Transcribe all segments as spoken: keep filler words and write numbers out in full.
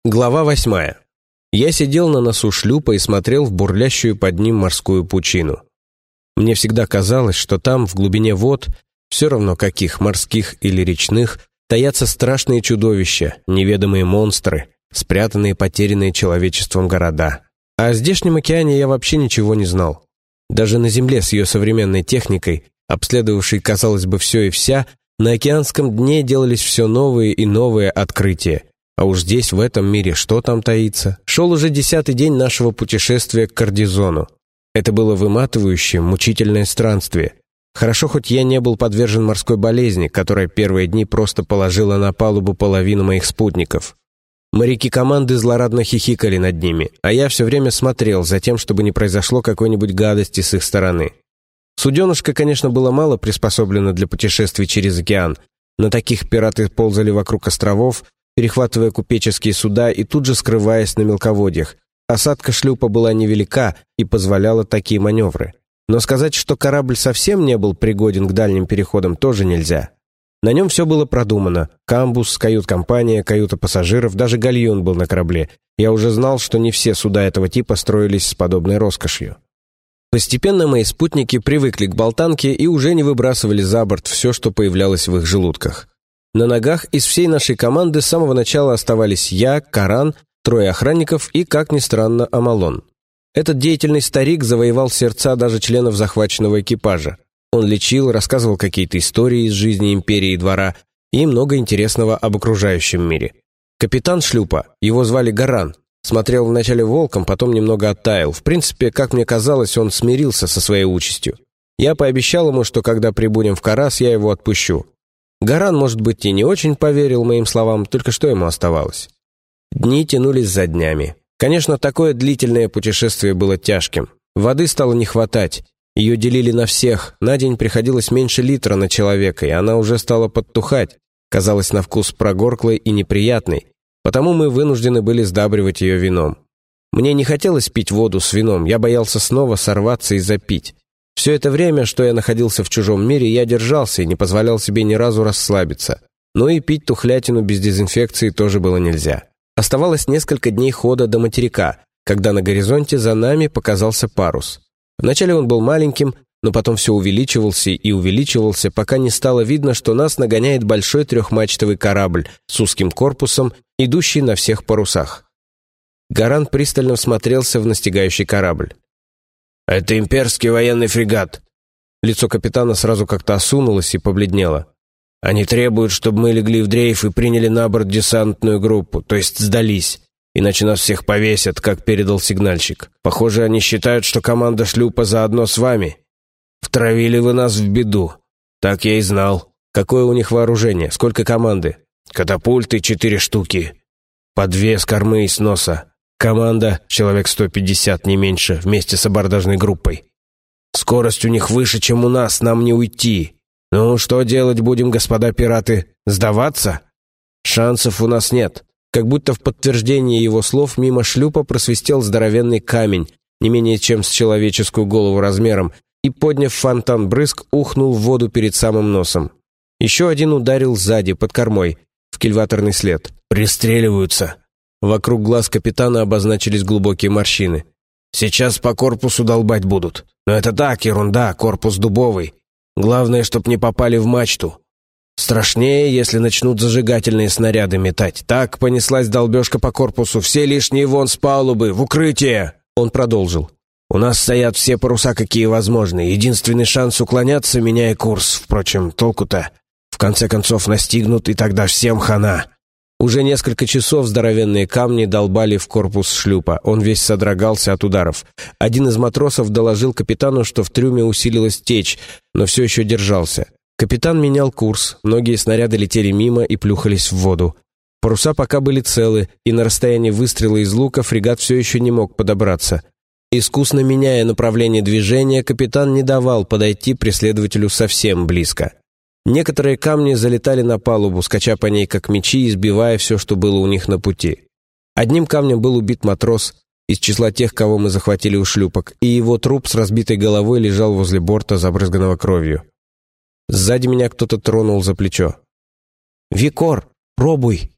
Глава восьмая. Я сидел на носу шлюпа и смотрел в бурлящую под ним морскую пучину. Мне всегда казалось, что там, в глубине вод, все равно каких, морских или речных, таятся страшные чудовища, неведомые монстры, спрятанные, потерянные человечеством города. А о здешнем океане я вообще ничего не знал. Даже на Земле с ее современной техникой, обследовавшей, казалось бы, все и вся, на океанском дне делались все новые и новые открытия. А уж здесь, в этом мире, что там таится? Шел уже десятый день нашего путешествия к Кардизону. Это было выматывающее, мучительное странствие. Хорошо, хоть я не был подвержен морской болезни, которая первые дни просто положила на палубу половину моих спутников. Моряки команды злорадно хихикали над ними, а я все время смотрел за тем, чтобы не произошло какой-нибудь гадости с их стороны. Суденышко, конечно, было мало приспособлено для путешествий через океан. На таких пираты ползали вокруг островов, перехватывая купеческие суда и тут же скрываясь на мелководьях. Осадка шлюпа была невелика и позволяла такие маневры. Но сказать, что корабль совсем не был пригоден к дальним переходам, тоже нельзя. На нем все было продумано. Камбуз, кают-компания, каюта пассажиров, даже гальюн был на корабле. Я уже знал, что не все суда этого типа строились с подобной роскошью. Постепенно мои спутники привыкли к болтанке и уже не выбрасывали за борт все, что появлялось в их желудках. На ногах из всей нашей команды с самого начала оставались я, Каран, трое охранников и, как ни странно, Амалон. Этот деятельный старик завоевал сердца даже членов захваченного экипажа. Он лечил, рассказывал какие-то истории из жизни империи и двора и много интересного об окружающем мире. Капитан шлюпа, его звали Гаран, смотрел вначале волком, потом немного оттаял. В принципе, как мне казалось, он смирился со своей участью. Я пообещал ему, что когда прибудем в Карас, я его отпущу. Гаран, может быть, и не очень поверил моим словам, только что ему оставалось. Дни тянулись за днями. Конечно, такое длительное путешествие было тяжким. Воды стало не хватать. Ее делили на всех. На день приходилось меньше литра на человека, и она уже стала подтухать. Казалась на вкус прогорклой и неприятной. Потому мы вынуждены были сдабривать ее вином. Мне не хотелось пить воду с вином, я боялся снова сорваться и запить. Все это время, что я находился в чужом мире, я держался и не позволял себе ни разу расслабиться. Но и пить тухлятину без дезинфекции тоже было нельзя. Оставалось несколько дней хода до материка, когда на горизонте за нами показался парус. Вначале он был маленьким, но потом все увеличивался и увеличивался, пока не стало видно, что нас нагоняет большой трехмачтовый корабль с узким корпусом, идущий на всех парусах. Гаран пристально всмотрелся в настигающий корабль. «Это имперский военный фрегат». Лицо капитана сразу как-то осунулось и побледнело. «Они требуют, чтобы мы легли в дрейф и приняли на борт десантную группу, то есть сдались, иначе нас всех повесят, как передал сигнальщик. Похоже, они считают, что команда шлюпа заодно с вами. Втравили вы нас в беду». «Так я и знал». «Какое у них вооружение? Сколько команды?» «Катапульты четыре штуки. По две с кормы и с носа. Команда — человек сто пятьдесят, не меньше, вместе с абордажной группой. Скорость у них выше, чем у нас, нам не уйти. Ну, что делать будем, господа пираты? Сдаваться? Шансов у нас нет». Как будто в подтверждение его слов мимо шлюпа просвистел здоровенный камень, не менее чем с человеческую голову размером, и, подняв фонтан брызг, ухнул в воду перед самым носом. Еще один ударил сзади, под кормой, в кильваторный след. «Пристреливаются». Вокруг глаз капитана обозначились глубокие морщины. «Сейчас по корпусу долбать будут. Но это так, ерунда, корпус дубовый. Главное, чтоб не попали в мачту. Страшнее, если начнут зажигательные снаряды метать. Так понеслась долбежка по корпусу. Все лишние вон с палубы, в укрытие!» Он продолжил. «У нас стоят все паруса, какие возможны. Единственный шанс уклоняться, меняя курс. Впрочем, толку-то. В конце концов настигнут, и тогда всем хана». Уже несколько часов здоровенные камни долбали в корпус шлюпа. Он весь содрогался от ударов. Один из матросов доложил капитану, что в трюме усилилась течь, но все еще держался. Капитан менял курс, многие снаряды летели мимо и плюхались в воду. Паруса пока были целы, и на расстоянии выстрела из лука фрегат все еще не мог подобраться. Искусно меняя направление движения, капитан не давал подойти преследователю совсем близко. Некоторые камни залетали на палубу, скача по ней как мечи и сбивая все, что было у них на пути. Одним камнем был убит матрос из числа тех, кого мы захватили у шлюпок, и его труп с разбитой головой лежал возле борта, забрызганного кровью. Сзади меня кто-то тронул за плечо. «Викор, пробуй!»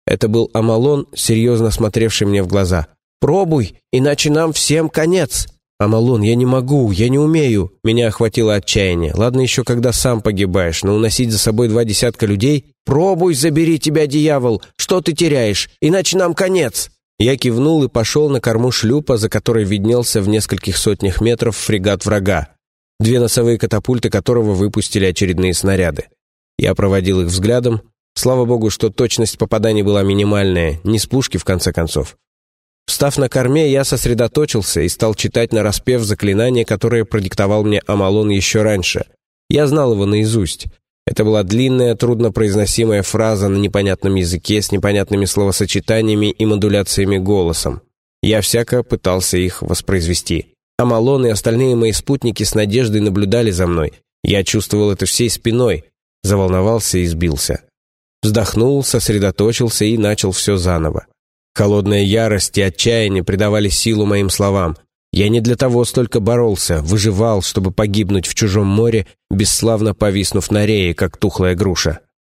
Это был Амалон, серьезно смотревший мне в глаза. «Пробуй, иначе нам всем конец!» «Амалон, я не могу, я не умею!» Меня охватило отчаяние. Ладно еще, когда сам погибаешь, но уносить за собой два десятка людей? «Пробуй, забери тебя, дьявол! Что ты теряешь? Иначе нам конец!» Я кивнул и пошел на корму шлюпа, за которой виднелся в нескольких сотнях метров фрегат врага, две носовые катапульты которого выпустили очередные снаряды. Я проводил их взглядом. Слава богу, что точность попаданий была минимальная, не с пушки в конце концов. Встав на корме, я сосредоточился и стал читать нараспев заклинание, которое продиктовал мне Амалон еще раньше. Я знал его наизусть. Это была длинная, труднопроизносимая фраза на непонятном языке с непонятными словосочетаниями и модуляциями голосом. Я всяко пытался их воспроизвести. Амалон и остальные мои спутники с надеждой наблюдали за мной. Я чувствовал это всей спиной, заволновался и сбился. Вздохнул, сосредоточился и начал все заново. Холодная ярость и отчаяние придавали силу моим словам. Я не для того столько боролся, выживал, чтобы погибнуть в чужом море, бесславно повиснув на рее, как тухлая груша.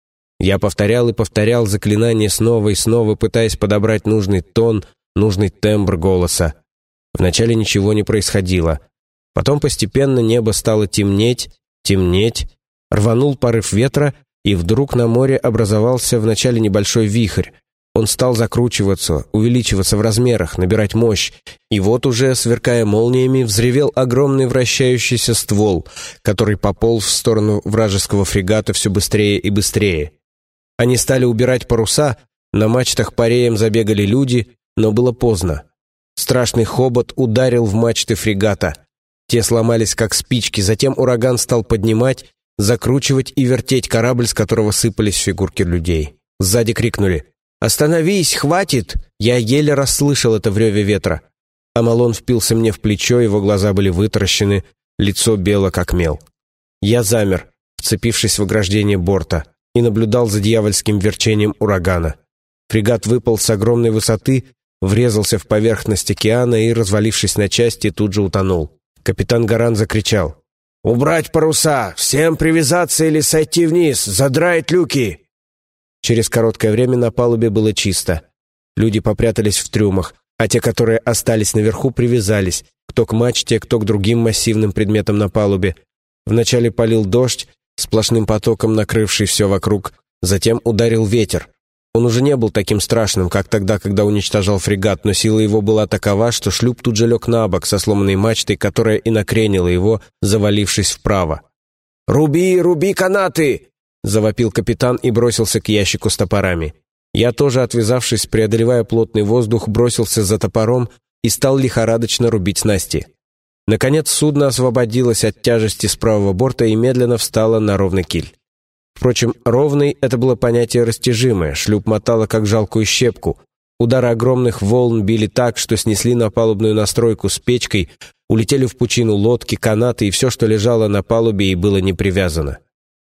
Я повторял и повторял заклинание снова и снова, пытаясь подобрать нужный тон, нужный тембр голоса. Вначале ничего не происходило. Потом постепенно небо стало темнеть, темнеть, рванул порыв ветра, и вдруг на море образовался вначале небольшой вихрь. Он стал закручиваться, увеличиваться в размерах, набирать мощь, и вот уже, сверкая молниями, взревел огромный вращающийся ствол, который пополз в сторону вражеского фрегата все быстрее и быстрее. Они стали убирать паруса, на мачтах пареем забегали люди, но было поздно. Страшный хобот ударил в мачты фрегата. Те сломались, как спички, затем ураган стал поднимать, закручивать и вертеть корабль, с которого сыпались фигурки людей. Сзади крикнули: «Остановись, хватит!» Я еле расслышал это в реве ветра. Амалон впился мне в плечо, его глаза были вытаращены, лицо бело, как мел. Я замер, вцепившись в ограждение борта, и наблюдал за дьявольским верчением урагана. Фрегат выпал с огромной высоты, врезался в поверхность океана и, развалившись на части, тут же утонул. Капитан Гаран закричал: «Убрать паруса! Всем привязаться или сойти вниз! Задраить люки!» Через короткое время на палубе было чисто. Люди попрятались в трюмах, а те, которые остались наверху, привязались, кто к мачте, кто к другим массивным предметам на палубе. Вначале полил дождь, сплошным потоком накрывший все вокруг, затем ударил ветер. Он уже не был таким страшным, как тогда, когда уничтожал фрегат, но сила его была такова, что шлюп тут же лег на бок со сломанной мачтой, которая и накренила его, завалившись вправо. «Руби, руби канаты!» — завопил капитан и бросился к ящику с топорами. Я тоже, отвязавшись, преодолевая плотный воздух, бросился за топором и стал лихорадочно рубить снасти. Наконец судно освободилось от тяжести с правого борта и медленно встало на ровный киль. Впрочем, ровный — это было понятие растяжимое, шлюп мотало как жалкую щепку. Удары огромных волн били так, что снесли на палубную настройку с печкой, улетели в пучину лодки, канаты и все, что лежало на палубе и было не привязано.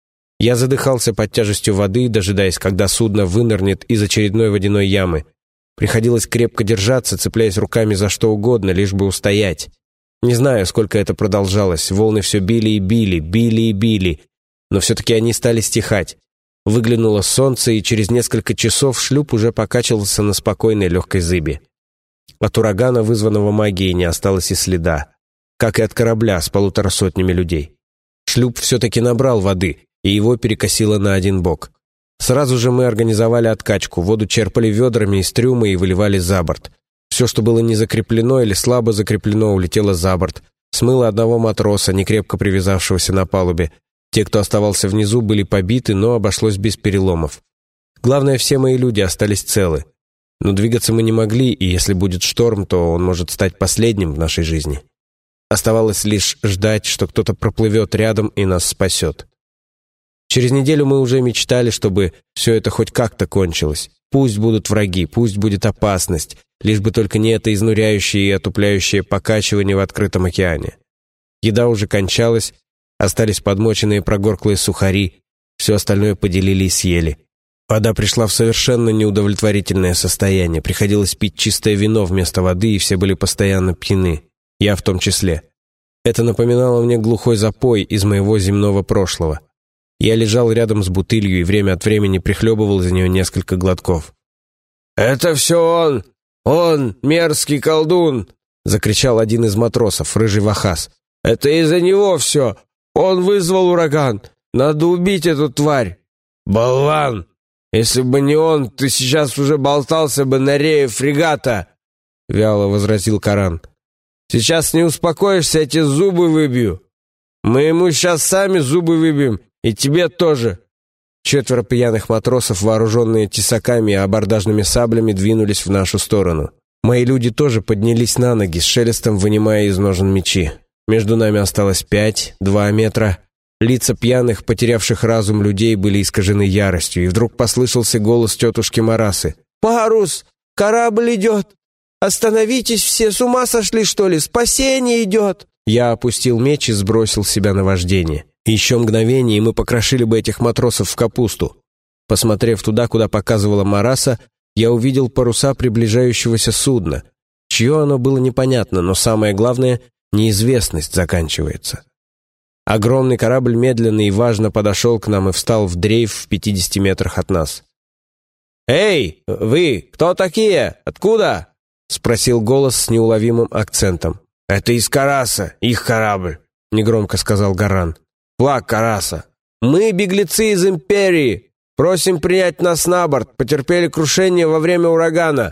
Я задыхался под тяжестью воды, дожидаясь, когда судно вынырнет из очередной водяной ямы. Приходилось крепко держаться, цепляясь руками за что угодно, лишь бы устоять. Не знаю, сколько это продолжалось, волны все били и били, били и били, но все-таки они стали стихать. Выглянуло солнце, и через несколько часов шлюп уже покачивался на спокойной легкой зыбе. От урагана, вызванного магией, не осталось и следа, как и от корабля с полутора сотнями людей. Шлюп все-таки набрал воды, и его перекосило на один бок. Сразу же мы организовали откачку, воду черпали ведрами из трюма и выливали за борт. Все, что было не закреплено или слабо закреплено, улетело за борт. Смыло одного матроса, некрепко привязавшегося на палубе. Те, кто оставался внизу, были побиты, но обошлось без переломов. Главное, все мои люди остались целы. Но двигаться мы не могли, и если будет шторм, то он может стать последним в нашей жизни. Оставалось лишь ждать, что кто-то проплывет рядом и нас спасет. Через неделю мы уже мечтали, чтобы все это хоть как-то кончилось. Пусть будут враги, пусть будет опасность, лишь бы только не это изнуряющее и отупляющее покачивание в открытом океане. Еда уже кончалась, остались подмоченные прогорклые сухари, все остальное поделили и съели. Вода пришла в совершенно неудовлетворительное состояние, приходилось пить чистое вино вместо воды, и все были постоянно пьяны, я в том числе. Это напоминало мне глухой запой из моего земного прошлого. Я лежал рядом с бутылью и время от времени прихлебывал из нее несколько глотков. «Это все он! Он, мерзкий колдун!» — закричал один из матросов, рыжий вахас. «Это из-за него все! Он вызвал ураган! Надо убить эту тварь!» «Болван! Если бы не он, ты сейчас уже болтался бы на рее фрегата!» — вяло возразил Каран. «Сейчас не успокоишься, эти зубы выбью! Мы ему сейчас сами зубы выбьем, и тебе тоже!» Четверо пьяных матросов, вооруженные тесаками и абордажными саблями, двинулись в нашу сторону. Мои люди тоже поднялись на ноги, с шелестом вынимая из ножен мечи. Между нами осталось пять, два метра. Лица пьяных, потерявших разум людей были искажены яростью, и вдруг послышался голос тетушки Марасы. «Парус! Корабль идет! Остановитесь все! С ума сошли, что ли? Спасение идет!» Я опустил меч и сбросил себя на вождение. Еще мгновение, и мы покрошили бы этих матросов в капусту. Посмотрев туда, куда показывала Мараса, я увидел паруса приближающегося судна. Чье оно было непонятно, но самое главное — неизвестность заканчивается. Огромный корабль медленно и важно подошел к нам и встал в дрейф в пятидесяти метрах от нас. «Эй, вы, кто такие? Откуда?» — спросил голос с неуловимым акцентом. «Это из Караса, их корабль», — негромко сказал Гаран. «Флаг Караса. Мы беглецы из Империи. Просим принять нас на борт. Потерпели крушение во время урагана».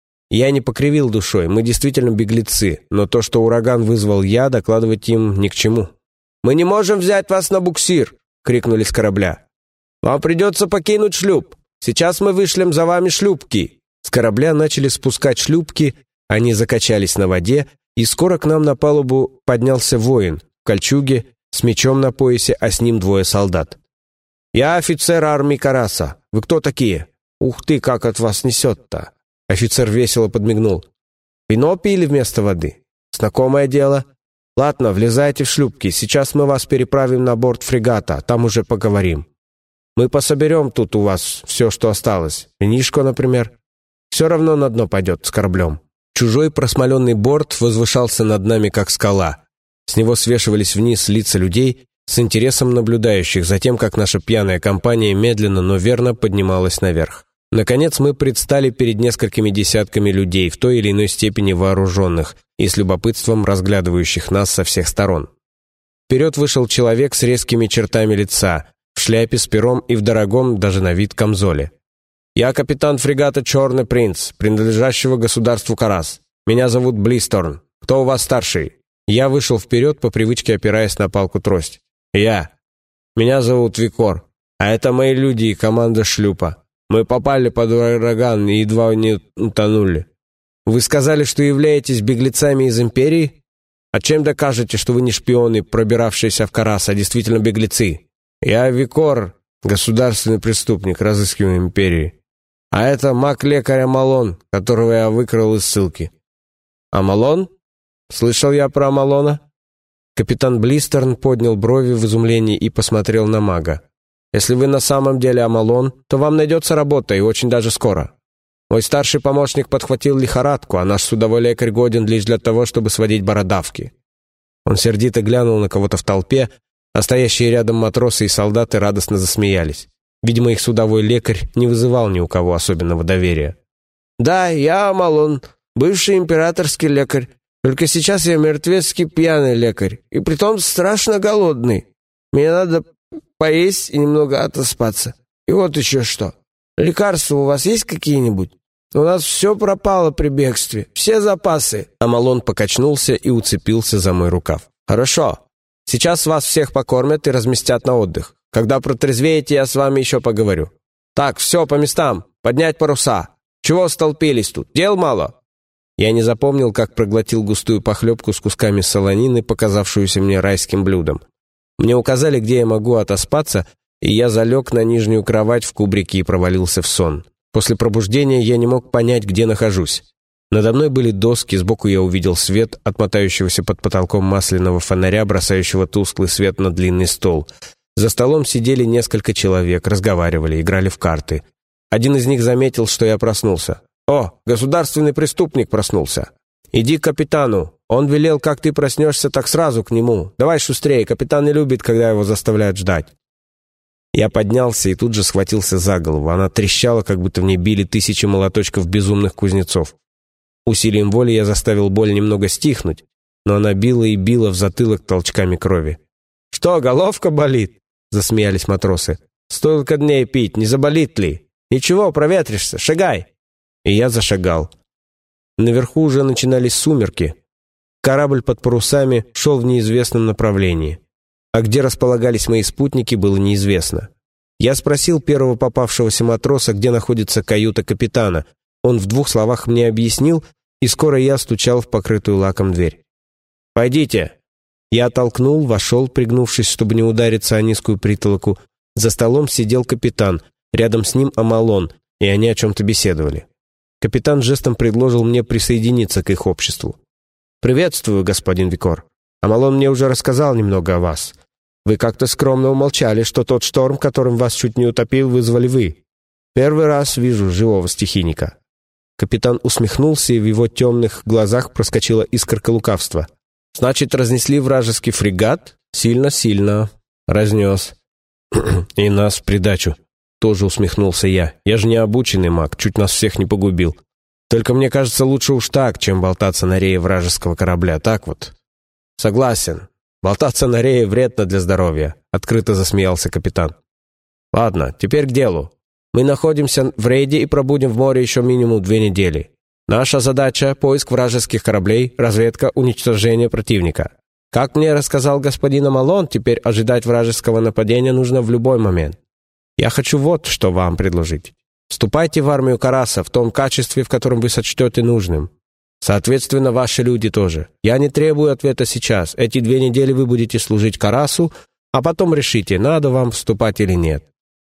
Я не покривил душой. Мы действительно беглецы, но то, что ураган вызвал я, докладывать им ни к чему. «Мы не можем взять вас на буксир!» — крикнули с корабля. «Вам придется покинуть шлюп. Сейчас мы вышлем за вами шлюпки». С корабля начали спускать шлюпки, они закачались на воде, и скоро к нам на палубу поднялся воин в кольчуге, с мечом на поясе, а с ним двое солдат. «Я офицер армии Караса. Вы кто такие? Ух ты, как от вас несет-то!» Офицер весело подмигнул. «Вино пили вместо воды? Знакомое дело. Ладно, влезайте в шлюпки. Сейчас мы вас переправим на борт фрегата, там уже поговорим. Мы пособерем тут у вас все, что осталось. Винишко, например. Все равно на дно пойдет с кораблем». Чужой просмоленный борт возвышался над нами, как скала. С него свешивались вниз лица людей, с интересом наблюдающих за тем, как наша пьяная компания медленно, но верно поднималась наверх. Наконец мы предстали перед несколькими десятками людей, в той или иной степени вооруженных и с любопытством разглядывающих нас со всех сторон. Вперед вышел человек с резкими чертами лица, в шляпе с пером и в дорогом, даже на вид, камзоле. «Я капитан фрегата «Черный принц», принадлежащего государству Карас. Меня зовут Блисторн. Кто у вас старший?» Я вышел вперед, по привычке опираясь на палку-трость. «Я. Меня зовут Викор. А это мои люди и команда шлюпа. Мы попали под ураган и едва не утонули. Вы сказали, что являетесь беглецами из Империи? А чем докажете, что вы не шпионы, пробиравшиеся в Карас, а действительно беглецы? Я Викор, государственный преступник, разыскиваемый Империей. А это маг-лекарь Амалон, которого я выкрал из ссылки». «Амалон? Слышал я про Амалона?» Капитан Блистерн поднял брови в изумлении и посмотрел на мага. «Если вы на самом деле Амалон, то вам найдется работа, и очень даже скоро. Мой старший помощник подхватил лихорадку, а наш судовой лекарь годен лишь для того, чтобы сводить бородавки». Он сердито глянул на кого-то в толпе, а стоящие рядом матросы и солдаты радостно засмеялись. Видимо, их судовой лекарь не вызывал ни у кого особенного доверия. «Да, я Амалон, бывший императорский лекарь. Только сейчас я мертвецкий пьяный лекарь, и притом страшно голодный. Мне надо поесть и немного отоспаться. И вот еще что. Лекарства у вас есть какие-нибудь? У нас все пропало при бегстве, все запасы». Амалон покачнулся и уцепился за мой рукав. «Хорошо. Сейчас вас всех покормят и разместят на отдых. Когда протрезвеете, я с вами еще поговорю. Так, все, по местам. Поднять паруса. Чего столпились тут? Дел мало?» Я не запомнил, как проглотил густую похлебку с кусками солонины, показавшуюся мне райским блюдом. Мне указали, где я могу отоспаться, и я залег на нижнюю кровать в кубрике и провалился в сон. После пробуждения я не мог понять, где нахожусь. Надо мной были доски, сбоку я увидел свет, отмотающегося под потолком масляного фонаря, бросающего тусклый свет на длинный стол. За столом сидели несколько человек, разговаривали, играли в карты. Один из них заметил, что я проснулся. «О, государственный преступник проснулся. Иди к капитану. Он велел, как ты проснешься, так сразу к нему. Давай шустрее, капитан не любит, когда его заставляют ждать». Я поднялся и тут же схватился за голову. Она трещала, как будто в ней били тысячи молоточков безумных кузнецов. Усилием воли я заставил боль немного стихнуть, но она била и била в затылок толчками крови. «Что, головка болит?» — засмеялись матросы. «Столько дней пить, не заболит ли? Ничего, проветришься, шагай!» И я зашагал. Наверху уже начинались сумерки. Корабль под парусами шел в неизвестном направлении. А где располагались мои спутники, было неизвестно. Я спросил первого попавшегося матроса, где находится каюта капитана. Он в двух словах мне объяснил, и скоро я стучал в покрытую лаком дверь. «Пойдите!» Я толкнул, вошел, пригнувшись, чтобы не удариться о низкую притолоку. За столом сидел капитан, рядом с ним Амалон, и они о чем-то беседовали. Капитан жестом предложил мне присоединиться к их обществу. «Приветствую, господин Викор. Амалон мне уже рассказал немного о вас. Вы как-то скромно умолчали, что тот шторм, которым вас чуть не утопил, вызвали вы. Первый раз вижу живого стихийника». Капитан усмехнулся, и в его темных глазах проскочила искорка лукавства. «Значит, разнесли вражеский фрегат? Сильно-сильно. Разнес. И нас в придачу». Тоже усмехнулся я. «Я же не обученный маг, чуть нас всех не погубил. Только мне кажется, лучше уж так, чем болтаться на рее вражеского корабля. Так вот». «Согласен. Болтаться на рее вредно для здоровья», — открыто засмеялся капитан. «Ладно, теперь к делу. Мы находимся в рейде и пробудем в море еще минимум две недели. Наша задача — поиск вражеских кораблей, разведка, уничтожение противника. Как мне рассказал господин Амалон, теперь ожидать вражеского нападения нужно в любой момент. Я хочу вот что вам предложить. Вступайте в армию Караса в том качестве, в котором вы сочтете нужным. Соответственно, ваши люди тоже. Я не требую ответа сейчас. Эти две недели вы будете служить Карасу, а потом решите, надо вам вступать или нет.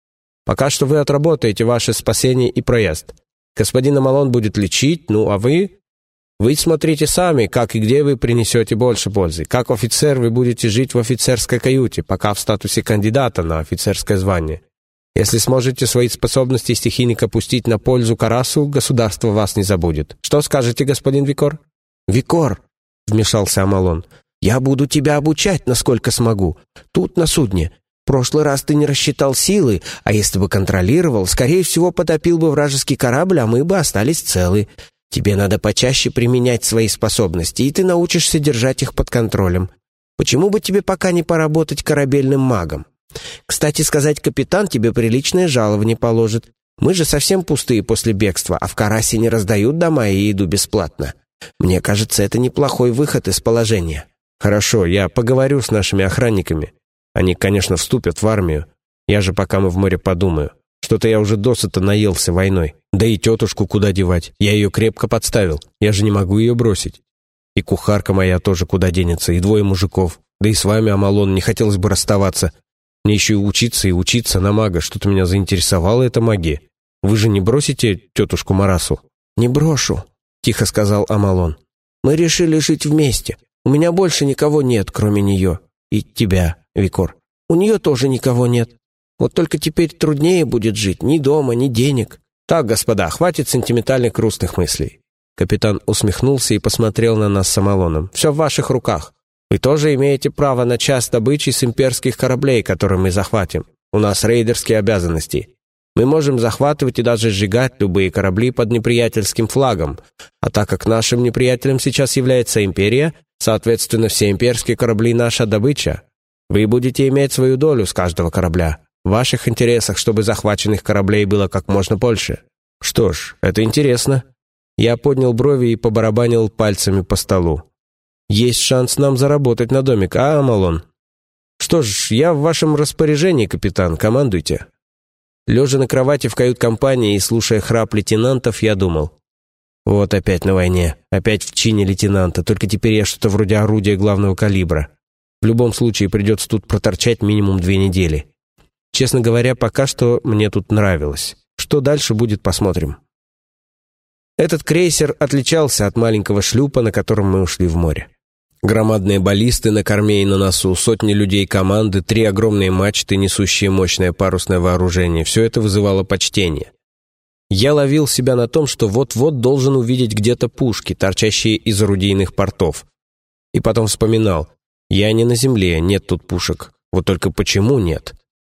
Пока что вы отработаете ваше спасение и проезд. Господин Амалон будет лечить, ну а вы? Вы смотрите сами, как и где вы принесете больше пользы. Как офицер вы будете жить в офицерской каюте, пока в статусе кандидата на офицерское звание. Если сможете свои способности стихийника пустить на пользу Карасу, государство вас не забудет. Что скажете, господин Викор?» «Викор», — вмешался Амалон, — «я буду тебя обучать, насколько смогу. Тут, на судне. В прошлый раз ты не рассчитал силы, а если бы контролировал, скорее всего, потопил бы вражеский корабль, а мы бы остались целы. Тебе надо почаще применять свои способности, и ты научишься держать их под контролем. Почему бы тебе пока не поработать корабельным магом? Кстати сказать, капитан тебе приличное жалование положит. Мы же совсем пустые после бегства, а в Карасе не раздают дома и еду бесплатно. Мне кажется, это неплохой выход из положения». «Хорошо, я поговорю с нашими охранниками. Они, конечно, вступят в армию. Я же пока мы в море подумаю. Что-то я уже досыта наелся войной. Да и тетушку куда девать? Я ее крепко подставил. Я же не могу ее бросить. И кухарка моя тоже куда денется, и двое мужиков. Да и с вами, Амалон, не хотелось бы расставаться. Мне еще и учиться, и учиться на мага. Что-то меня заинтересовала эта магия. Вы же не бросите тетушку Марасу?» «Не брошу», — тихо сказал Амалон. «Мы решили жить вместе. У меня больше никого нет, кроме нее. И тебя, Викор. У нее тоже никого нет. Вот только теперь труднее будет жить. Ни дома, ни денег». «Так, господа, хватит сентиментальных грустных мыслей». Капитан усмехнулся и посмотрел на нас с Амалоном. «Все в ваших руках. Вы тоже имеете право на часть добычи с имперских кораблей, которые мы захватим. У нас рейдерские обязанности. Мы можем захватывать и даже сжигать любые корабли под неприятельским флагом. А так как нашим неприятелем сейчас является империя, соответственно, все имперские корабли — наша добыча. Вы будете иметь свою долю с каждого корабля. В ваших интересах, чтобы захваченных кораблей было как можно больше». «Что ж, это интересно». Я поднял брови и побарабанил пальцами по столу. «Есть шанс нам заработать на домик, а, Амалон?» «Что ж, я в вашем распоряжении, капитан, командуйте». Лежа на кровати в кают-компании и слушая храп лейтенантов, я думал: вот опять на войне, опять в чине лейтенанта, только теперь я что-то вроде орудия главного калибра. В любом случае придется тут проторчать минимум две недели. Честно говоря, пока что мне тут нравилось. Что дальше будет, посмотрим. Этот крейсер отличался от маленького шлюпа, на котором мы ушли в море. Громадные баллисты на корме и на носу, сотни людей команды, три огромные мачты, несущие мощное парусное вооружение. Все это вызывало почтение. Я ловил себя на том, что вот-вот должен увидеть где-то пушки, торчащие из орудийных портов. И потом вспоминал: я не на земле, нет тут пушек. Вот только почему нет?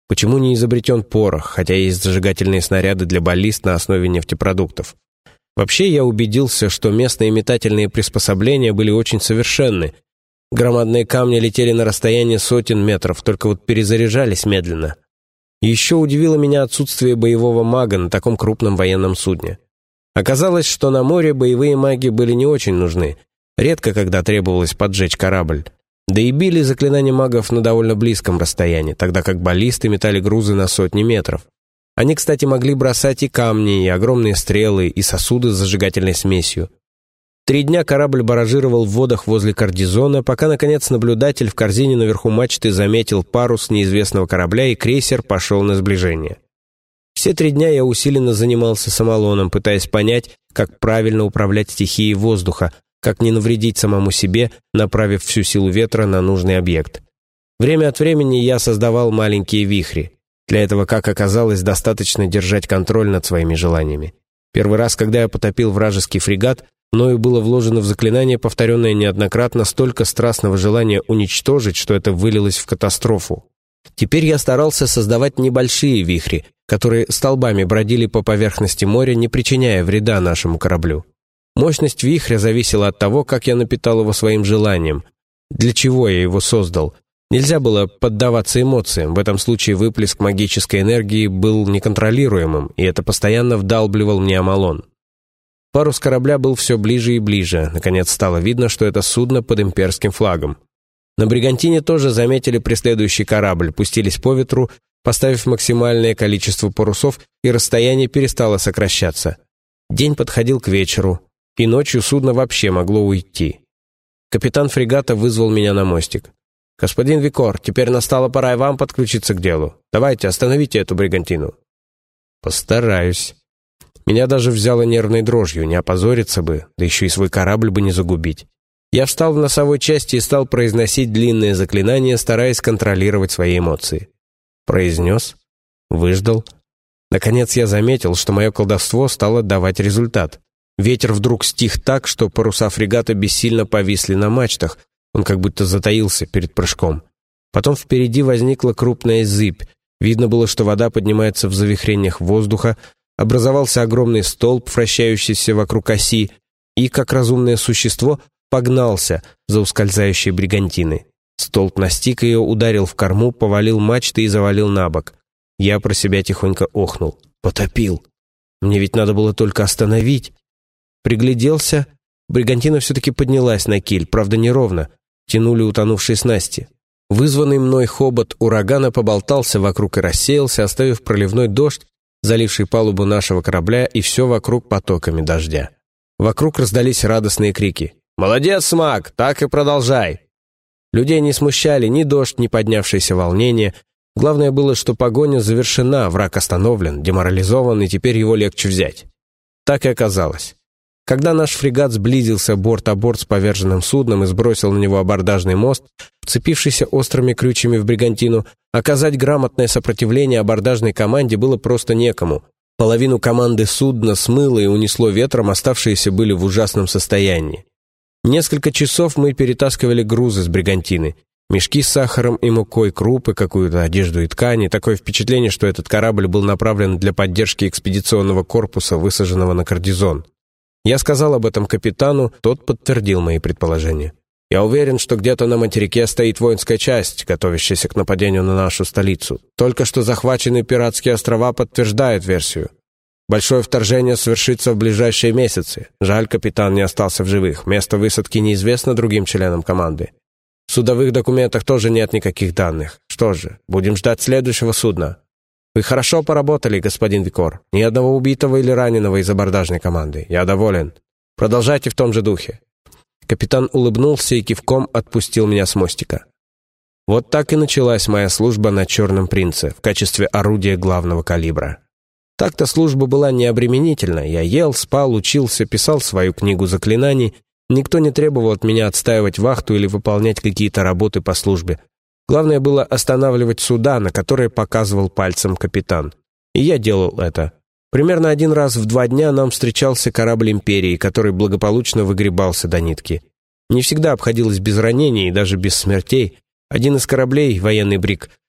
Почему не изобретен порох, хотя есть зажигательные снаряды для баллист на основе нефтепродуктов? Вообще я убедился, что местные метательные приспособления были очень совершенны. Громадные камни летели на расстояние сотен метров, только вот перезаряжались медленно. Еще удивило меня отсутствие боевого мага на таком крупном военном судне. Оказалось, что на море боевые маги были не очень нужны. Редко когда требовалось поджечь корабль. Да и били заклинания магов на довольно близком расстоянии, тогда как баллисты метали грузы на сотни метров. Они, кстати, могли бросать и камни, и огромные стрелы, и сосуды с зажигательной смесью. Три дня корабль баражировал в водах возле Кардизона, пока, наконец, наблюдатель в корзине наверху мачты заметил парус неизвестного корабля, и крейсер пошел на сближение. Все три дня я усиленно занимался самолоном, пытаясь понять, как правильно управлять стихией воздуха, как не навредить самому себе, направив всю силу ветра на нужный объект. Время от времени я создавал маленькие вихри. Для этого, как оказалось, достаточно держать контроль над своими желаниями. Первый раз, когда я потопил вражеский фрегат, мною было вложено в заклинание, повторенное неоднократно, столько страстного желания уничтожить, что это вылилось в катастрофу. Теперь я старался создавать небольшие вихри, которые столбами бродили по поверхности моря, не причиняя вреда нашему кораблю. Мощность вихря зависела от того, как я напитал его своим желанием, для чего я его создал. Нельзя было поддаваться эмоциям, в этом случае выплеск магической энергии был неконтролируемым, и это постоянно вдалбливал мне Амалон. Парус корабля был все ближе и ближе, наконец стало видно, что это судно под имперским флагом. На Бригантине тоже заметили преследующий корабль, пустились по ветру, поставив максимальное количество парусов, и расстояние перестало сокращаться. День подходил к вечеру, и ночью судно вообще могло уйти. Капитан фрегата вызвал меня на мостик. «Господин Викор, теперь настала пора и вам подключиться к делу. Давайте, остановите эту Бригантину». «Постараюсь». Меня даже взяло нервной дрожью, не опозориться бы, да еще и свой корабль бы не загубить. Я встал в носовой части и стал произносить длинные заклинания, стараясь контролировать свои эмоции. Произнес, выждал. Наконец я заметил, что мое колдовство стало давать результат. Ветер вдруг стих так, что паруса фрегата бессильно повисли на мачтах, он как будто затаился перед прыжком. Потом впереди возникла крупная зыбь. Видно было, что вода поднимается в завихрениях воздуха, образовался огромный столб, вращающийся вокруг оси, и, как разумное существо, погнался за ускользающей Бригантиной. Столб настиг ее, ударил в корму, повалил мачты и завалил на бок. Я про себя тихонько охнул. Потопил. Мне ведь надо было только остановить. Пригляделся. Бригантина все-таки поднялась на киль, правда неровно. Тянули утонувшие снасти. Вызванный мной хобот урагана поболтался вокруг и рассеялся, оставив проливной дождь, заливший палубу нашего корабля, и все вокруг потоками дождя. Вокруг раздались радостные крики. «Молодец, Маг! Так и продолжай!» Людей не смущали ни дождь, ни поднявшееся волнение. Главное было, что погоня завершена, враг остановлен, деморализован, и теперь его легче взять. Так и оказалось. Когда наш фрегат сблизился борт о борт с поверженным судном и сбросил на него абордажный мост, вцепившийся острыми крючьями в Бригантину, оказать грамотное сопротивление абордажной команде было просто некому. Половину команды судна смыло и унесло ветром, оставшиеся были в ужасном состоянии. Несколько часов мы перетаскивали грузы с Бригантины. Мешки с сахаром и мукой, крупы, какую-то одежду и ткани. Такое впечатление, что этот корабль был направлен для поддержки экспедиционного корпуса, высаженного на Кардизон. Я сказал об этом капитану, тот подтвердил мои предположения. «Я уверен, что где-то на материке стоит воинская часть, готовящаяся к нападению на нашу столицу. Только что захваченные пиратские острова подтверждают версию. Большое вторжение совершится в ближайшие месяцы. Жаль, капитан не остался в живых. Место высадки неизвестно другим членам команды. В судовых документах тоже нет никаких данных. Что же, будем ждать следующего судна. Вы хорошо поработали, господин Викор. Ни одного убитого или раненого из абордажной команды. Я доволен. Продолжайте в том же духе». Капитан улыбнулся и кивком отпустил меня с мостика. Вот так и началась моя служба на «Черном принце» в качестве орудия главного калибра. Так-то служба была необременительна. Я ел, спал, учился, писал свою книгу заклинаний. Никто не требовал от меня отстаивать вахту или выполнять какие-то работы по службе. Главное было останавливать суда, на которые показывал пальцем капитан. И я делал это. Примерно один раз в два дня нам встречался корабль «Империи», который благополучно выгребался до нитки. Не всегда обходилось без ранений и даже без смертей. Один из кораблей, военный бриг,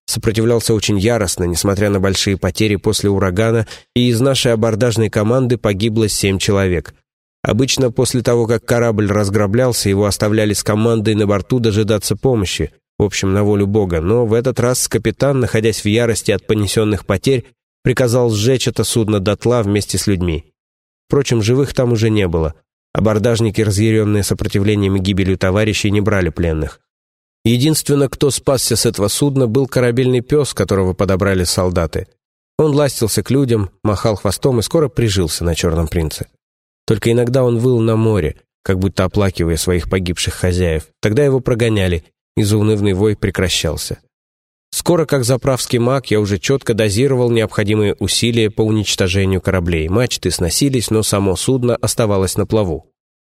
сопротивлялся очень яростно, несмотря на большие потери после урагана, и из нашей абордажной команды погибло семь человек. Обычно после того, как корабль разграблялся, его оставляли с командой на борту дожидаться помощи, в общем, на волю Бога, но в этот раз капитан, находясь в ярости от понесенных потерь, приказал сжечь это судно дотла вместе с людьми. Впрочем, живых там уже не было. Абордажники, разъяренные сопротивлением и гибелью товарищей, не брали пленных. Единственно, кто спасся с этого судна, был корабельный пес, которого подобрали солдаты. Он ластился к людям, махал хвостом и скоро прижился на Черном принце. Только иногда он выл на море, как будто оплакивая своих погибших хозяев. Тогда его прогоняли, и заунывный вой прекращался. Скоро, как заправский маг, я уже четко дозировал необходимые усилия по уничтожению кораблей. Мачты сносились, но само судно оставалось на плаву.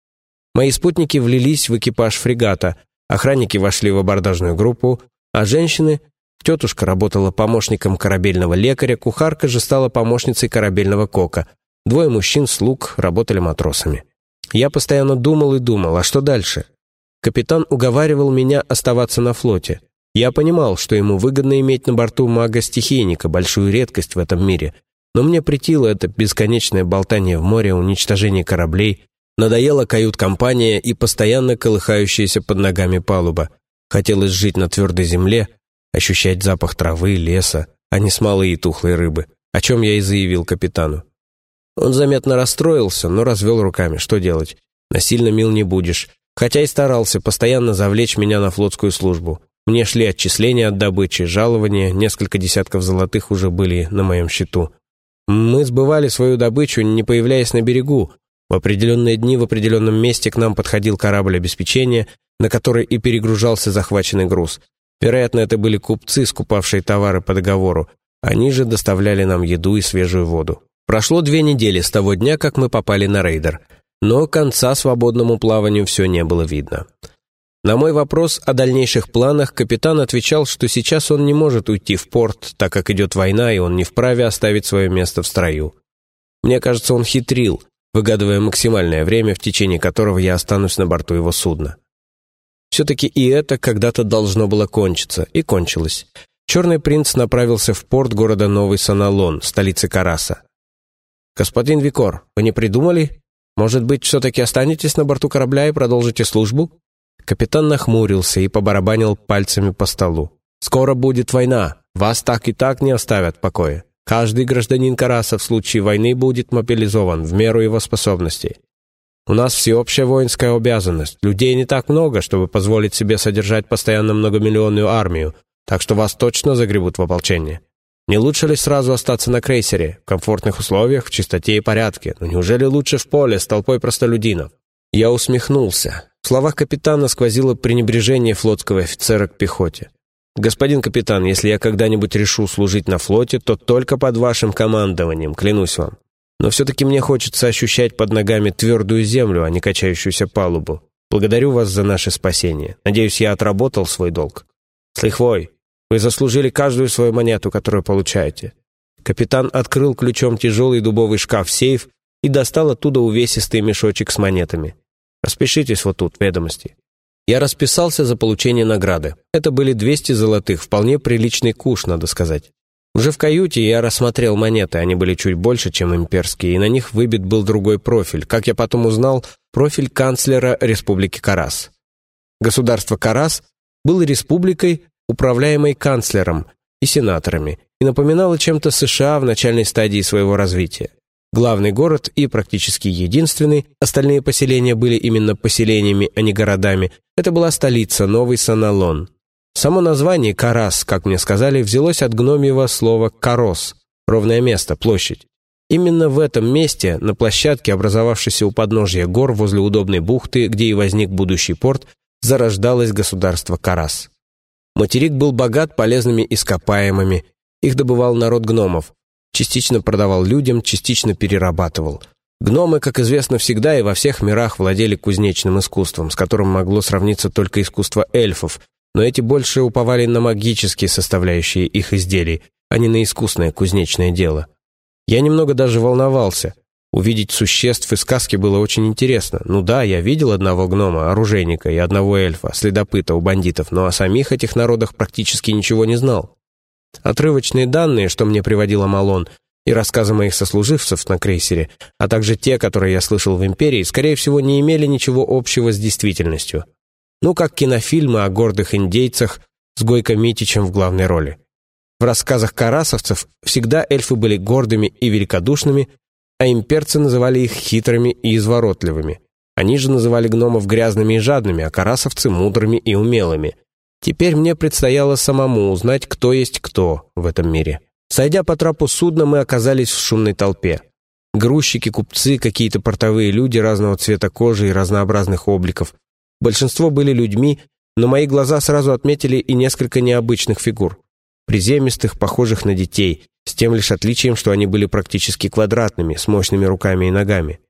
Мои спутники влились в экипаж фрегата, охранники вошли в абордажную группу, а женщины... Тетушка работала помощником корабельного лекаря, кухарка же стала помощницей корабельного кока. Двое мужчин-слуг работали матросами. Я постоянно думал и думал, а что дальше? Капитан уговаривал меня оставаться на флоте. Я понимал, что ему выгодно иметь на борту мага-стихийника, большую редкость в этом мире. Но мне претило это бесконечное болтание в море, уничтожение кораблей, надоела кают-компания и постоянно колыхающаяся под ногами палуба. Хотелось жить на твердой земле, ощущать запах травы, леса, а не смолы и тухлой рыбы, о чем я и заявил капитану. Он заметно расстроился, но развел руками. Что делать? Насильно мил не будешь. Хотя и старался постоянно завлечь меня на флотскую службу. Мне шли отчисления от добычи, жалования, несколько десятков золотых уже были на моем счету. Мы сбывали свою добычу, не появляясь на берегу. В определенные дни в определенном месте к нам подходил корабль обеспечения, на который и перегружался захваченный груз. Вероятно, это были купцы, скупавшие товары по договору. Они же доставляли нам еду и свежую воду. Прошло две недели с того дня, как мы попали на рейдер, но конца свободному плаванию все не было видно. На мой вопрос о дальнейших планах капитан отвечал, что сейчас он не может уйти в порт, так как идет война, и он не вправе оставить свое место в строю. Мне кажется, он хитрил, выгадывая максимальное время, в течение которого я останусь на борту его судна. Все-таки и это когда-то должно было кончиться, и кончилось. Черный принц направился в порт города Новый Саналон, столицы Караса. «Господин Викор, вы не придумали? Может быть, все-таки останетесь на борту корабля и продолжите службу?» Капитан нахмурился и побарабанил пальцами по столу. «Скоро будет война. Вас так и так не оставят в покое. Каждый гражданин Караса в случае войны будет мобилизован в меру его способностей. У нас всеобщая воинская обязанность. Людей не так много, чтобы позволить себе содержать постоянно многомиллионную армию, так что вас точно загребут в ополчение. Не лучше ли сразу остаться на крейсере, в комфортных условиях, в чистоте и порядке? Но неужели лучше в поле с толпой простолюдинов?» Я усмехнулся. В словах капитана сквозило пренебрежение флотского офицера к пехоте. «Господин капитан, если я когда-нибудь решу служить на флоте, то только под вашим командованием, клянусь вам. Но все-таки мне хочется ощущать под ногами твердую землю, а не качающуюся палубу. Благодарю вас за наше спасение. Надеюсь, я отработал свой долг. С лихвой. Вы заслужили каждую свою монету, которую получаете». Капитан открыл ключом тяжелый дубовый шкаф-сейф и достал оттуда увесистый мешочек с монетами. «Распишитесь вот тут, ведомости». Я расписался за получение награды. Это были двести золотых, вполне приличный куш, надо сказать. Уже в каюте я рассмотрел монеты, они были чуть больше, чем имперские, и на них выбит был другой профиль. Как я потом узнал, профиль канцлера Республики Карас. Государство Карас было республикой, управляемой канцлером и сенаторами, и напоминало чем-то США в начальной стадии своего развития. Главный город и практически единственный, остальные поселения были именно поселениями, а не городами, это была столица, Новый Саналон. Само название Карас, как мне сказали, взялось от гномьего слова «карос» — ровное место, площадь. Именно в этом месте, на площадке, образовавшейся у подножья гор возле удобной бухты, где и возник будущий порт, зарождалось государство Карас. Материк был богат полезными ископаемыми, их добывал народ гномов, частично продавал людям, частично перерабатывал. Гномы, как известно, всегда и во всех мирах владели кузнечным искусством, с которым могло сравниться только искусство эльфов, но эти больше уповали на магические составляющие их изделий, а не на искусное кузнечное дело. Я немного даже волновался. Увидеть существ из сказки было очень интересно. Ну да, я видел одного гнома, оружейника, и одного эльфа, следопыта у бандитов, но о самих этих народах практически ничего не знал. Отрывочные данные, что мне приводил Амалон, и рассказы моих сослуживцев на крейсере, а также те, которые я слышал в Империи, скорее всего, не имели ничего общего с действительностью. Ну, как кинофильмы о гордых индейцах с Гойко Митичем в главной роли. В рассказах карасовцев всегда эльфы были гордыми и великодушными, а имперцы называли их хитрыми и изворотливыми. Они же называли гномов грязными и жадными, а карасовцы — мудрыми и умелыми. Теперь мне предстояло самому узнать, кто есть кто в этом мире. Сойдя по трапу судна, мы оказались в шумной толпе. Грузчики, купцы, какие-то портовые люди разного цвета кожи и разнообразных обликов. Большинство были людьми, но мои глаза сразу отметили и несколько необычных фигур. Приземистых, похожих на детей, с тем лишь отличием, что они были практически квадратными, с мощными руками и ногами.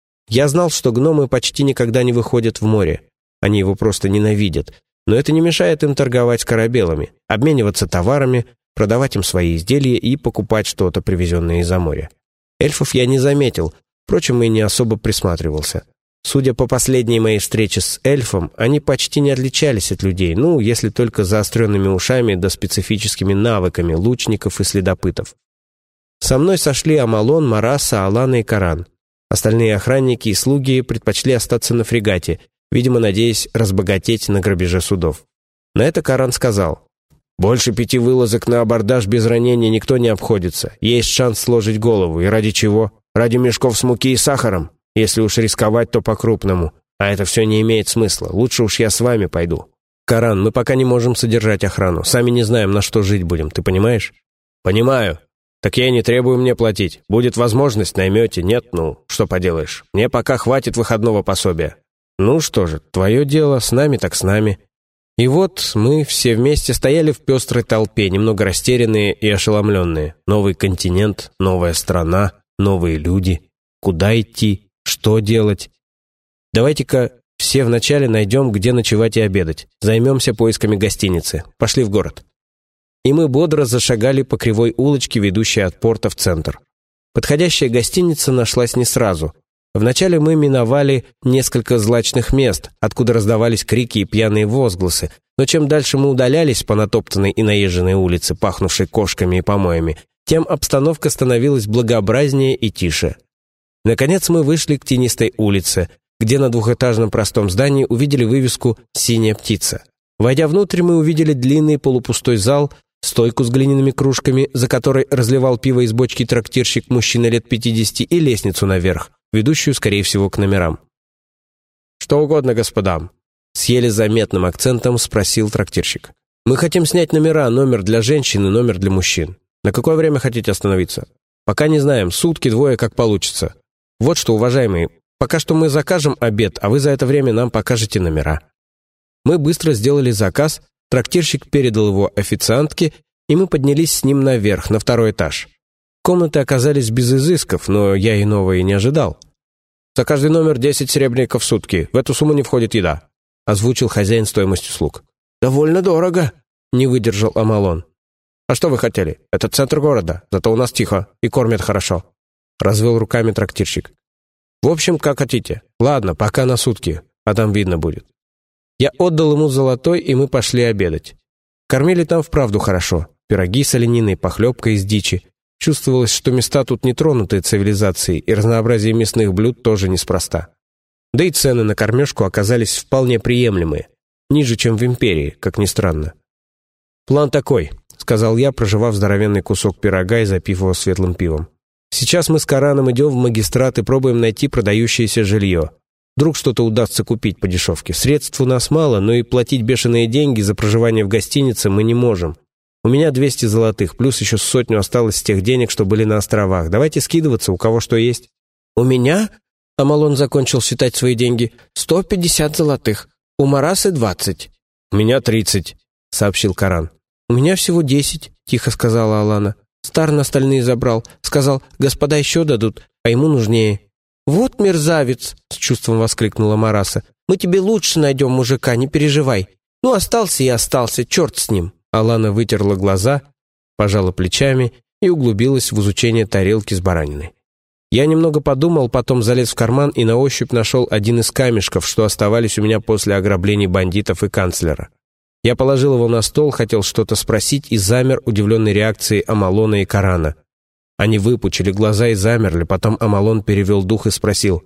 Я знал, что гномы почти никогда не выходят в море. Они его просто ненавидят. Но это не мешает им торговать с корабелами, обмениваться товарами, продавать им свои изделия и покупать что-то, привезенное из-за моря. Эльфов я не заметил, впрочем, и не особо присматривался. Судя по последней моей встрече с эльфом, они почти не отличались от людей, ну, если только заостренными ушами да специфическими навыками лучников и следопытов. Со мной сошли Амалон, Мараса, Алана и Каран. Остальные охранники и слуги предпочли остаться на фрегате, видимо, надеясь разбогатеть на грабеже судов. На это Каран сказал: «Больше пяти вылазок на абордаж без ранения никто не обходится. Есть шанс сложить голову. И ради чего? Ради мешков с муки и сахаром? Если уж рисковать, то по-крупному. А это все не имеет смысла. Лучше уж я с вами пойду». «Каран, мы пока не можем содержать охрану. Сами не знаем, на что жить будем. Ты понимаешь?» «Понимаю. Так я и не требую мне платить. Будет возможность, наймете. Нет, ну, что поделаешь. Мне пока хватит выходного пособия». «Ну что же, твое дело. С нами так с нами». И вот мы все вместе стояли в пестрой толпе, немного растерянные и ошеломленные. Новый континент, новая страна, новые люди. Куда идти? Что делать? Давайте-ка все вначале найдем, где ночевать и обедать. Займемся поисками гостиницы. Пошли в город. И мы бодро зашагали по кривой улочке, ведущей от порта в центр. Подходящая гостиница нашлась не сразу. Вначале мы миновали несколько злачных мест, откуда раздавались крики и пьяные возгласы, но чем дальше мы удалялись по натоптанной и наезженной улице, пахнувшей кошками и помоями, тем обстановка становилась благообразнее и тише. Наконец мы вышли к тенистой улице, где на двухэтажном простом здании увидели вывеску «Синяя птица». Войдя внутрь, мы увидели длинный полупустой зал, стойку с глиняными кружками, за которой разливал пиво из бочки трактирщик, мужчина лет пятидесяти, и лестницу наверх, ведущую, скорее всего, к номерам. «Что угодно господам», — с еле заметным акцентом спросил трактирщик. «Мы хотим снять номера, номер для женщин и номер для мужчин. На какое время хотите остановиться?» «Пока не знаем, сутки, двое, как получится. Вот что, уважаемые, пока что мы закажем обед, а вы за это время нам покажете номера». Мы быстро сделали заказ, трактирщик передал его официантке, и мы поднялись с ним наверх, на второй этаж. Комнаты оказались без изысков, но я иного и не ожидал. «За каждый номер десять серебряников в сутки. В эту сумму не входит еда», — озвучил хозяин стоимость услуг. «Довольно дорого», — не выдержал Амалон. «А что вы хотели? Это центр города, зато у нас тихо и кормят хорошо», — развел руками трактирщик. «В общем, как хотите. Ладно, пока на сутки, а там видно будет». Я отдал ему золотой, и мы пошли обедать. Кормили там вправду хорошо. Пироги с олениной, похлебка из дичи. Чувствовалось, что места тут не тронутые цивилизацией, и разнообразие мясных блюд тоже неспроста. Да и цены на кормежку оказались вполне приемлемые. Ниже, чем в Империи, как ни странно. «План такой», — сказал я, прожевав здоровенный кусок пирога и запив его светлым пивом. «Сейчас мы с Караном идем в магистрат и пробуем найти продающееся жилье. Вдруг что-то удастся купить по дешевке. Средств у нас мало, но и платить бешеные деньги за проживание в гостинице мы не можем. У меня двести золотых, плюс еще сотню осталось с тех денег, что были на островах. Давайте скидываться, у кого что есть». «У меня?» — Амалон закончил считать свои деньги. «Сто пятьдесят золотых. У Марасы двадцать». «У меня тридцать», — сообщил Каран. «У меня всего десять», — тихо сказала Алана. «Стар остальные забрал. Сказал, господа еще дадут, а ему нужнее». «Вот мерзавец!» — с чувством воскликнула Мараса. «Мы тебе лучше найдем мужика, не переживай. Ну, остался и остался, черт с ним». Алана вытерла глаза, пожала плечами и углубилась в изучение тарелки с бараниной. Я немного подумал, потом залез в карман и на ощупь нашел один из камешков, что оставались у меня после ограблений бандитов и канцлера. Я положил его на стол, хотел что-то спросить и замер, удивленной реакцией Амалона и Корана. Они выпучили глаза и замерли, потом Амалон перевел дух и спросил: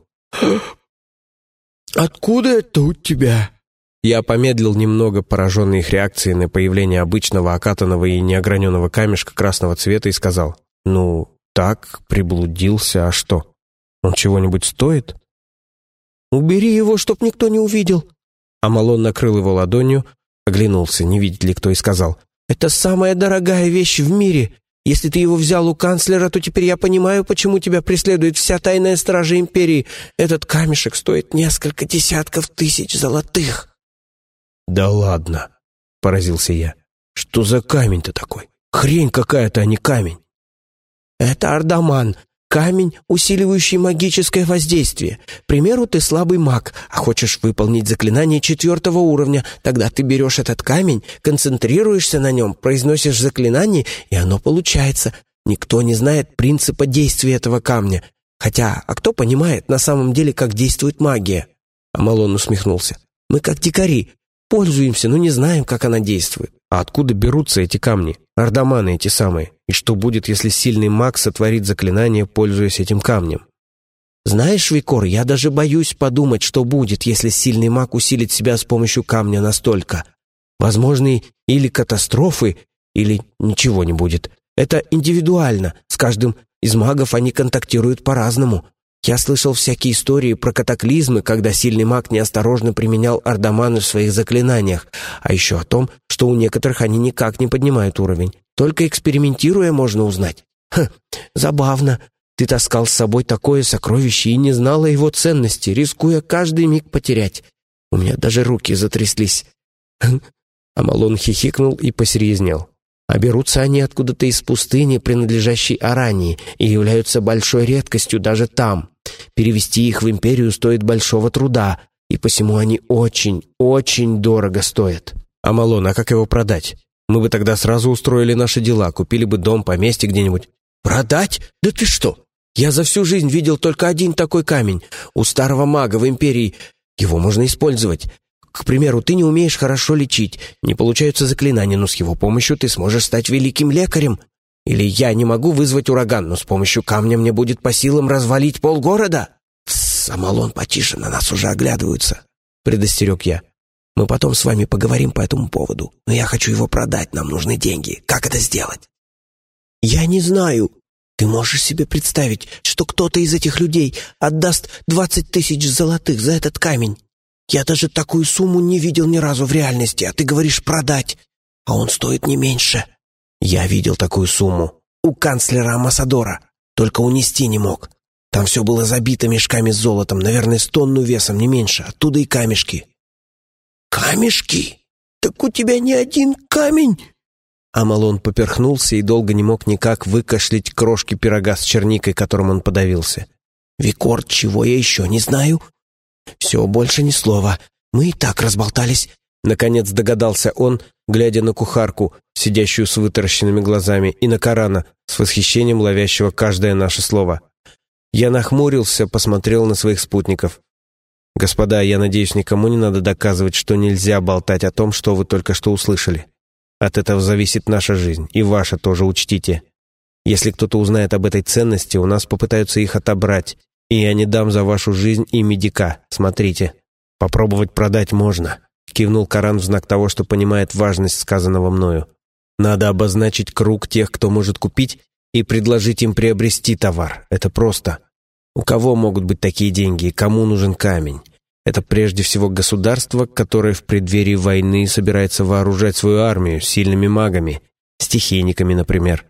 «Откуда это у тебя?» Я помедлил немного, пораженный их реакцией на появление обычного окатанного и неограненного камешка красного цвета, и сказал: «Ну, так, приблудился, а что? Он чего-нибудь стоит?» «Убери его, чтоб никто не увидел». Амалон накрыл его ладонью, оглянулся, не видит ли кто, и сказал: «Это самая дорогая вещь в мире. Если ты его взял у канцлера, то теперь я понимаю, почему тебя преследует вся тайная стража империи. Этот камешек стоит несколько десятков тысяч золотых». «Да ладно», — поразился я. «Что за камень-то такой? Хрень какая-то, а не камень». «Это ардаман, камень, усиливающий магическое воздействие. К примеру, ты слабый маг, а хочешь выполнить заклинание четвертого уровня. Тогда ты берешь этот камень, концентрируешься на нем, произносишь заклинание, и оно получается. Никто не знает принципа действия этого камня. Хотя, а кто понимает на самом деле, как действует магия?» Амалон усмехнулся. «Мы как дикари, пользуемся, но не знаем, как она действует». «А откуда берутся эти камни? Ардаманы эти самые? И что будет, если сильный маг сотворит заклинание, пользуясь этим камнем?» «Знаешь, Викор, я даже боюсь подумать, что будет, если сильный маг усилит себя с помощью камня настолько. Возможны или катастрофы, или ничего не будет. Это индивидуально, с каждым из магов они контактируют по-разному. Я слышал всякие истории про катаклизмы, когда сильный маг неосторожно применял ардаманы в своих заклинаниях, а еще о том, что у некоторых они никак не поднимают уровень. Только экспериментируя можно узнать. Хм, забавно. Ты таскал с собой такое сокровище и не знал о его ценности, рискуя каждый миг потерять. У меня даже руки затряслись». Амалон хихикнул и посерьезнел. «А берутся они откуда-то из пустыни, принадлежащей Арании, и являются большой редкостью даже там. Перевести их в империю стоит большого труда, и посему они очень, очень дорого стоят». «Амалон, а как его продать? Мы бы тогда сразу устроили наши дела, купили бы дом, поместье где-нибудь». «Продать? Да ты что? Я за всю жизнь видел только один такой камень. У старого мага в империи. Его можно использовать. К примеру, ты не умеешь хорошо лечить, не получаются заклинания, но с его помощью ты сможешь стать великим лекарем. Или я не могу вызвать ураган, но с помощью камня мне будет по силам развалить полгорода». «Тссс, Амалон, потише, на нас уже оглядываются», — предостерег я. «Мы потом с вами поговорим по этому поводу, но я хочу его продать, нам нужны деньги. Как это сделать?» «Я не знаю. Ты можешь себе представить, что кто-то из этих людей отдаст двадцать тысяч золотых за этот камень? Я даже такую сумму не видел ни разу в реальности, а ты говоришь продать, а он стоит не меньше». «Я видел такую сумму у канцлера Амасадора, только унести не мог. Там все было забито мешками с золотом, наверное, с тонну весом, не меньше, оттуда и камешки». «Камешки? Так у тебя не один камень?» Амалон поперхнулся и долго не мог никак выкашлять крошки пирога с черникой, которым он подавился. «Викор, чего я еще не знаю?» «Все, больше ни слова. Мы и так разболтались». Наконец догадался он, глядя на кухарку, сидящую с вытаращенными глазами, и на Корана, с восхищением ловящего каждое наше слово. Я нахмурился, посмотрел на своих спутников. «Господа, я надеюсь, никому не надо доказывать, что нельзя болтать о том, что вы только что услышали. От этого зависит наша жизнь, и ваша тоже, учтите. Если кто-то узнает об этой ценности, у нас попытаются их отобрать, и я не дам за вашу жизнь и медика. Смотрите, попробовать продать можно», — кивнул Коран в знак того, что понимает важность сказанного мною. «Надо обозначить круг тех, кто может купить, и предложить им приобрести товар. Это просто. У кого могут быть такие деньги, и кому нужен камень? Это прежде всего государство, которое в преддверии войны собирается вооружать свою армию сильными магами, стихийниками, например».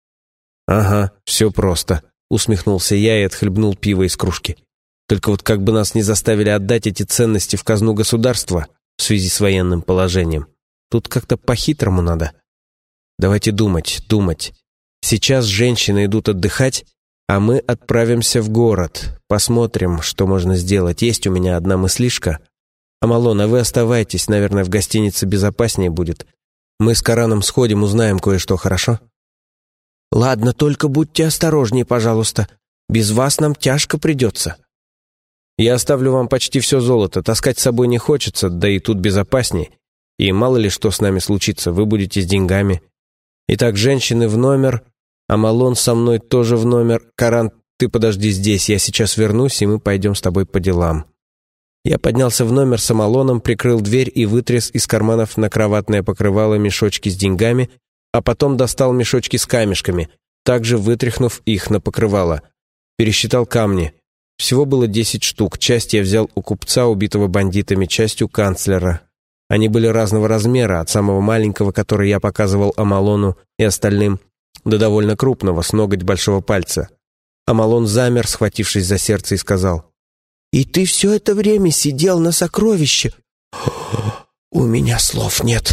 «Ага, все просто», — усмехнулся я и отхлебнул пиво из кружки. «Только вот как бы нас не заставили отдать эти ценности в казну государства в связи с военным положением. Тут как-то по-хитрому надо. Давайте думать, думать. Сейчас женщины идут отдыхать, а мы отправимся в город. Посмотрим, что можно сделать. Есть у меня одна мыслишка. Амалон, а вы оставайтесь, наверное, в гостинице безопаснее будет. Мы с Кораном сходим, узнаем кое-что, хорошо?» «Ладно, только будьте осторожнее, пожалуйста. Без вас нам тяжко придется». «Я оставлю вам почти все золото. Таскать с собой не хочется, да и тут безопаснее. и мало ли что с нами случится, вы будете с деньгами. Итак, женщины в номер, а Малон со мной тоже в номер. Каран, ты подожди здесь, я сейчас вернусь, и мы пойдем с тобой по делам». Я поднялся в номер с Амалоном, прикрыл дверь и вытряс из карманов на кроватное покрывало мешочки с деньгами, а потом достал мешочки с камешками, также вытряхнув их на покрывало. Пересчитал камни. Всего было десять штук. Часть я взял у купца, убитого бандитами, часть у канцлера. Они были разного размера, от самого маленького, который я показывал Амалону и остальным, до довольно крупного, с ноготь большого пальца. Амалон замер, схватившись за сердце, и сказал: «И ты все это время сидел на сокровище?» «У меня слов нет».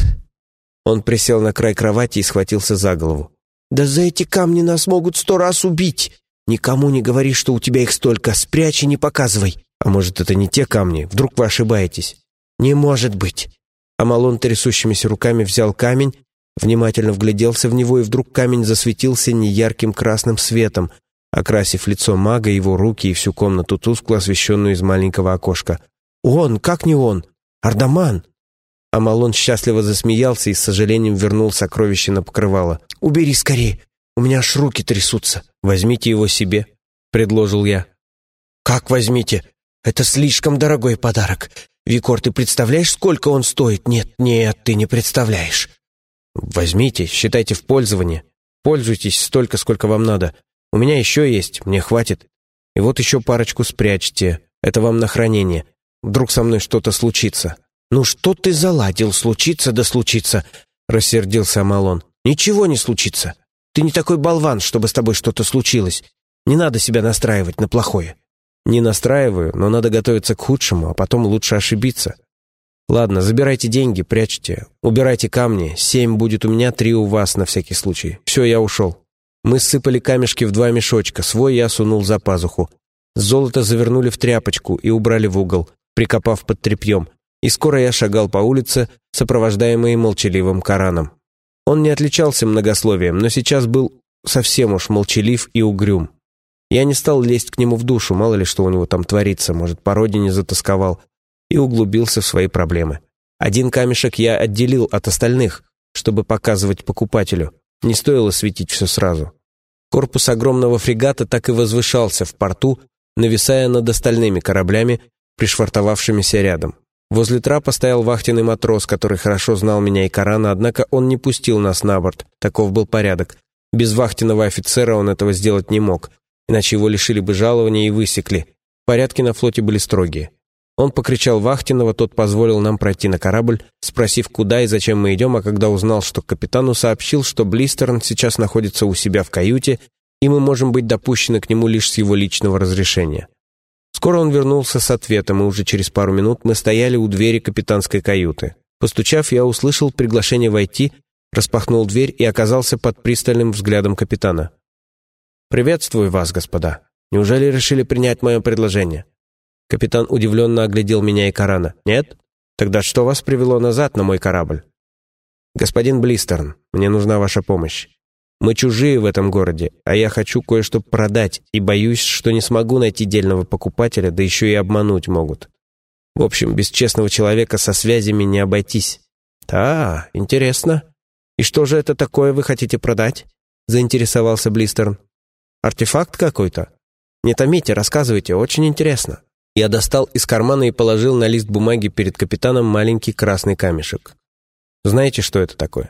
Он присел на край кровати и схватился за голову. «Да за эти камни нас могут сто раз убить. Никому не говори, что у тебя их столько. Спрячь и не показывай. А может, это не те камни? Вдруг вы ошибаетесь?» «Не может быть». Амалон трясущимися руками взял камень, внимательно вгляделся в него, и вдруг камень засветился неярким красным светом, окрасив лицо мага, его руки и всю комнату, тускло освещенную из маленького окошка. «Он! Как не он? Ардаман!» Амалон счастливо засмеялся и с сожалением вернул сокровище на покрывало. «Убери скорее! У меня аж руки трясутся!» «Возьмите его себе», — предложил я. «Как возьмите? Это слишком дорогой подарок. Викор, ты представляешь, сколько он стоит? Нет, нет, ты не представляешь». «Возьмите, считайте в пользовании. Пользуйтесь столько, сколько вам надо. У меня еще есть, мне хватит. И вот еще парочку спрячьте. Это вам на хранение. Вдруг со мной что-то случится». «Ну что ты заладил? Случится да случится», — рассердился Амалон. «Ничего не случится. Ты не такой болван, чтобы с тобой что-то случилось. Не надо себя настраивать на плохое». «Не настраиваю, но надо готовиться к худшему, а потом лучше ошибиться. Ладно, забирайте деньги, прячьте. Убирайте камни. Семь будет у меня, три у вас на всякий случай. Все, я ушел». Мы сыпали камешки в два мешочка. Свой я сунул за пазуху. Золото завернули в тряпочку и убрали в угол, прикопав под тряпьем. И скоро я шагал по улице, сопровождаемый молчаливым Караном. Он не отличался многословием, но сейчас был совсем уж молчалив и угрюм. Я не стал лезть к нему в душу, мало ли что у него там творится, может, по родине затасковал, и углубился в свои проблемы. Один камешек я отделил от остальных, чтобы показывать покупателю. Не стоило светить все сразу. Корпус огромного фрегата так и возвышался в порту, нависая над остальными кораблями, пришвартовавшимися рядом. Возле трапа стоял вахтенный матрос, который хорошо знал меня и Карана, однако он не пустил нас на борт, таков был порядок. Без вахтенного офицера он этого сделать не мог, иначе его лишили бы жалования и высекли. Порядки на флоте были строгие. Он покричал вахтенного, тот позволил нам пройти на корабль, спросив, куда и зачем мы идем, а когда узнал, что капитану сообщил, что Блистерн сейчас находится у себя в каюте, и мы можем быть допущены к нему лишь с его личного разрешения. Скоро он вернулся с ответом, и уже через пару минут мы стояли у двери капитанской каюты. Постучав, я услышал приглашение войти, распахнул дверь и оказался под пристальным взглядом капитана. «Приветствую вас, господа. Неужели решили принять мое предложение?» Капитан удивленно оглядел меня и Карана. «Нет? Тогда что вас привело назад на мой корабль?» «Господин Блистерн, мне нужна ваша помощь. Мы чужие в этом городе, а я хочу кое-что продать, и боюсь, что не смогу найти дельного покупателя, да еще и обмануть могут. В общем, без честного человека со связями не обойтись». «Да, интересно. И что же это такое вы хотите продать?» — заинтересовался Блистерн. «Артефакт какой-то? Не томите, рассказывайте, очень интересно». Я достал из кармана и положил на лист бумаги перед капитаном маленький красный камешек. «Знаете, что это такое?»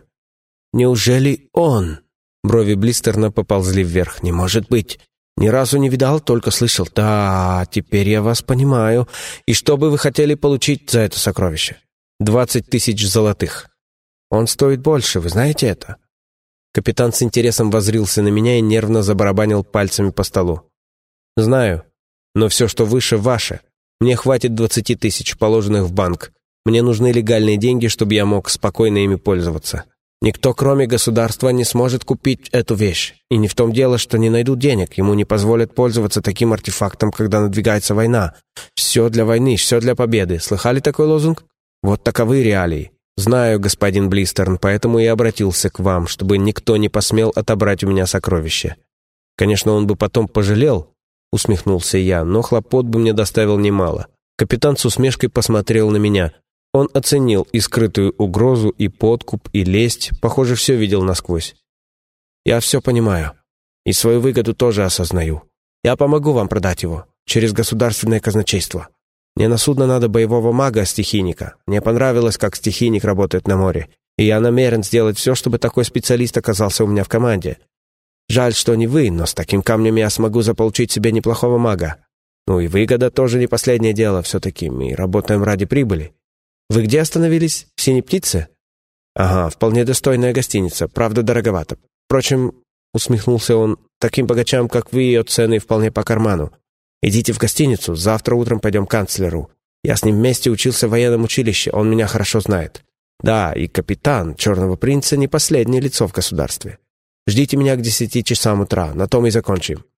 «Неужели он?» Брови Блистерна поползли вверх. «Не может быть. Ни разу не видал, только слышал. Да, теперь я вас понимаю. И что бы вы хотели получить за это сокровище?» «Двадцать тысяч золотых». «Он стоит больше, вы знаете это?» Капитан с интересом воззрился на меня и нервно забарабанил пальцами по столу. «Знаю. Но все, что выше, ваше. Мне хватит двадцати тысяч, положенных в банк. Мне нужны легальные деньги, чтобы я мог спокойно ими пользоваться. Никто, кроме государства, не сможет купить эту вещь. И не в том дело, что не найдут денег. Ему не позволят пользоваться таким артефактом, когда надвигается война. Все для войны, все для победы. Слыхали такой лозунг? Вот таковы реалии. Знаю, господин Блистерн, поэтому и обратился к вам, чтобы никто не посмел отобрать у меня сокровища. Конечно, он бы потом пожалел, усмехнулся я, но хлопот бы мне доставил немало. Капитан с усмешкой посмотрел на меня. Он оценил и скрытую угрозу, и подкуп, и лесть, похоже, все видел насквозь. «Я все понимаю. И свою выгоду тоже осознаю. Я помогу вам продать его через государственное казначейство. Мне на судно надо боевого мага-стихийника. Мне понравилось, как стихийник работает на море, и я намерен сделать все, чтобы такой специалист оказался у меня в команде. Жаль, что не вы, но с таким камнем я смогу заполучить себе неплохого мага. Ну и выгода тоже не последнее дело, все-таки мы работаем ради прибыли. Вы где остановились? В «Синей птице»? Ага, вполне достойная гостиница, правда дороговато. Впрочем, усмехнулся он, таким богачам, как вы, ее цены вполне по карману. Идите в гостиницу, завтра утром пойдем к канцлеру. Я с ним вместе учился в военном училище, он меня хорошо знает. Да, и капитан Черного принца не последнее лицо в государстве. Ждите меня к десяти часам утра, на том и закончим.